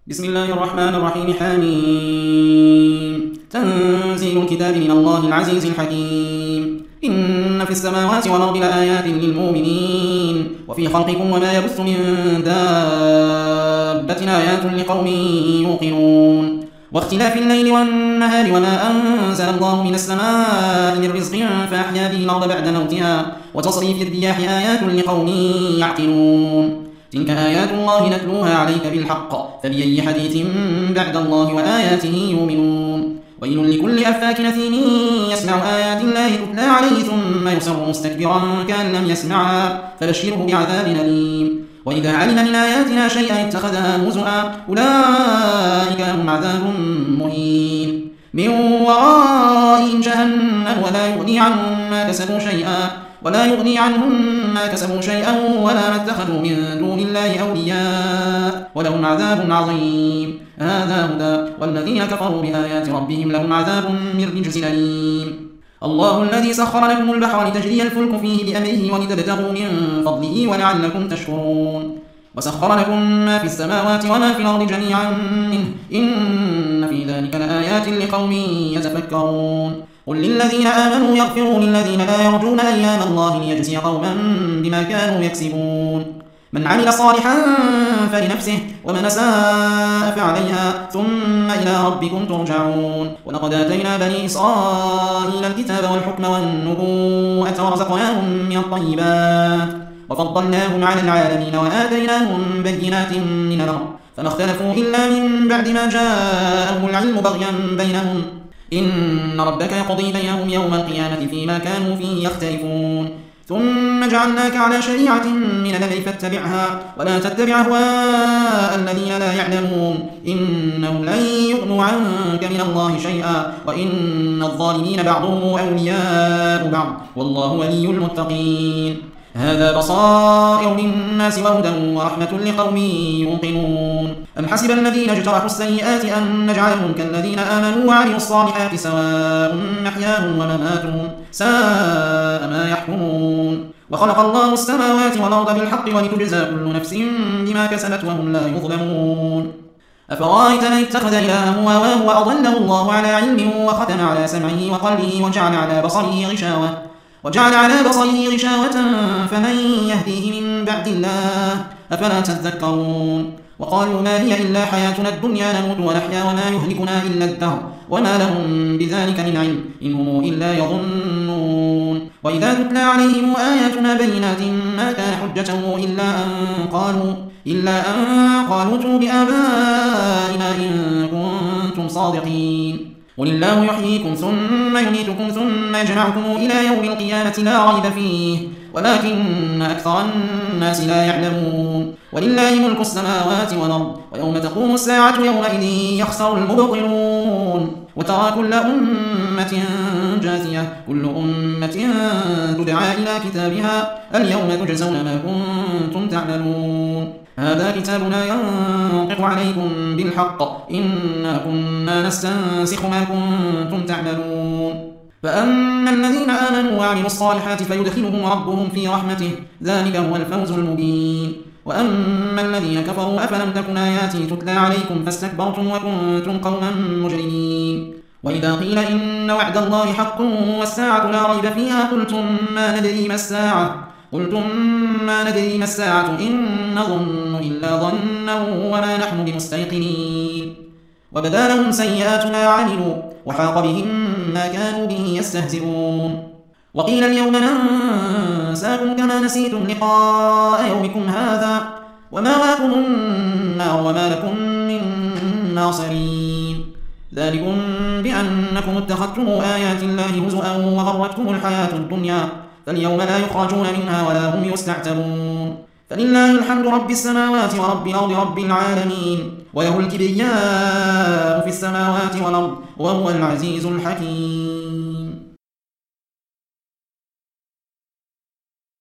بسم الله الرحمن الرحيم. حميم. تنزيل الكتاب من الله العزيز الحكيم. إن في السماوات والأرض لآيات للمؤمنين وفي خلقكم وما يبث من دابة آيات لقوم يوقنون واختلاف الليل والنهار وما أنزل الله من السماء من رزق فأحيا به الأرض بعد موتها وتصريف الرياح آيات لقوم يعقلون. تلك آيات الله نتلوها عليك بالحق فبأي حديث بعد الله وآياته يؤمنون. ويل لكل أفاك أثيم يسمع آيات الله تتلى عليه ثم يصر مستكبرا كأن لم يسمعها فبشره بعذاب أليم. وإذا علم من آياتنا شيئا اتخذها هزؤا أولئك لهم عذاب مهين من ورائهم جهنم ولا يغني عنهم ما كسبوا شيئا ولا ما اتخذوا من دون الله أولياء ولهم عذاب عظيم. هذا هدى والذين كفروا بآيات ربهم لهم عذاب من رجز أليم. الله الذي سخر لكم البحر لتجري الفلك فيه بأمره ولتبتغوا من فضله ولعلكم تشكرون. وسخر لكم ما في السماوات وما في الأرض جميعا منه إن في ذلك لآيات لقوم يتفكرون. قل للذين آمنوا يغفروا للذين لا يرجون أيام الله ليجزي قوما بما كانوا يكسبون. من عمل صالحا فلنفسه ومن أساء فعليها ثم إلى ربكم ترجعون. ولقد آتينا بني إسرائيل الكتاب والحكم والنبوءة ورزقناهم من الطيبات وفضلناهم على العالمين وآتيناهم بينات من الأمر فما اختلفوا إلا من بعد ما جاءهم العلم بغيا بينهم إن ربك يقضي بينهم يوم القيامة فيما كانوا فيه يختلفون. ثم جعلناك على شريعة من الأمر فاتبعها ولا تتبع أهواء الذين لا يعلمون إنهم لن يغنوا عنك من الله شيئا وإن الظالمين بعضهم أولياء بعض والله ولي المتقين. هذا بصائر للناس وهدى ورحمة لقوم يوقنون. أم حسب الذين اجترحوا السيئات أن نجعلهم كالذين آمنوا وعملوا الصالحات سواء محياهم ومماتهم ساء ما يحكمون. وخلق الله السماوات والأرض بالحق ولتجزى كل نفس بما كسبت وهم لا يظلمون. أفرأيت من اتخذ إلهه هواه وأضله الله على علم وختم على سمعه وقلبه وجعل على بصره غشاوة فمن يهديه من بعد الله أفلا تذكرون. وقالوا ما هي إلا حياتنا الدنيا نموت ونحيا وما يهلكنا إلا الدهر وما لهم بذلك من علم إن هم إلا يظنون. وإذا تتلى عليهم آياتنا بينات ما كان حجتهم إلا أن قالوا ائتوا بآبائنا إن كنتم صادقين. قل الله يحييكم ثم يميتكم ثم يجمعكم إلى يوم القيامة لا ريب فيه ولكن أكثر الناس لا يعلمون. ولله ملك السماوات والأرض ويوم تقوم الساعة يومئذ يخسر المبطلون. وترى كل أمة جاثية كل أمة تدعى إلى كتابها اليوم تجزون ما كنتم تعملون. هذا كتابنا ينطق عليكم بالحق إنا كنا نستنسخ ما كنتم تعملون. فأما الذين آمنوا وعملوا الصالحات فيدخلهم ربهم في رحمته ذلك هو الفوز المبين. وأما الذين كفروا أفلم تكن آياتي تتلى عليكم فاستكبرتم وكنتم قوما مجرمين. وإذا قيل إن وعد الله حق والساعة لا ريب فيها قلتم ما ندري ما الساعة إن نظن إلا ظنا وما نحن بمستيقنين. وبدا لهم سيئات ما عملوا وحاق بهم ما كانوا به يستهزئون. وقيل اليوم ننساكم كما نسيتم لقاء يومكم هذا ومأواكم النار وما لكم من ناصرين. ذلكم بأنكم اتخذتم آيات الله هزؤا وغرتكم الحياة الدنيا فاليوم لا يخرجون منها ولا هم يستعتبون. فلله الحمد رب السماوات ورب الأرض رب العالمين وله الكبرياء في السماوات والأرض وهو العزيز الحكيم.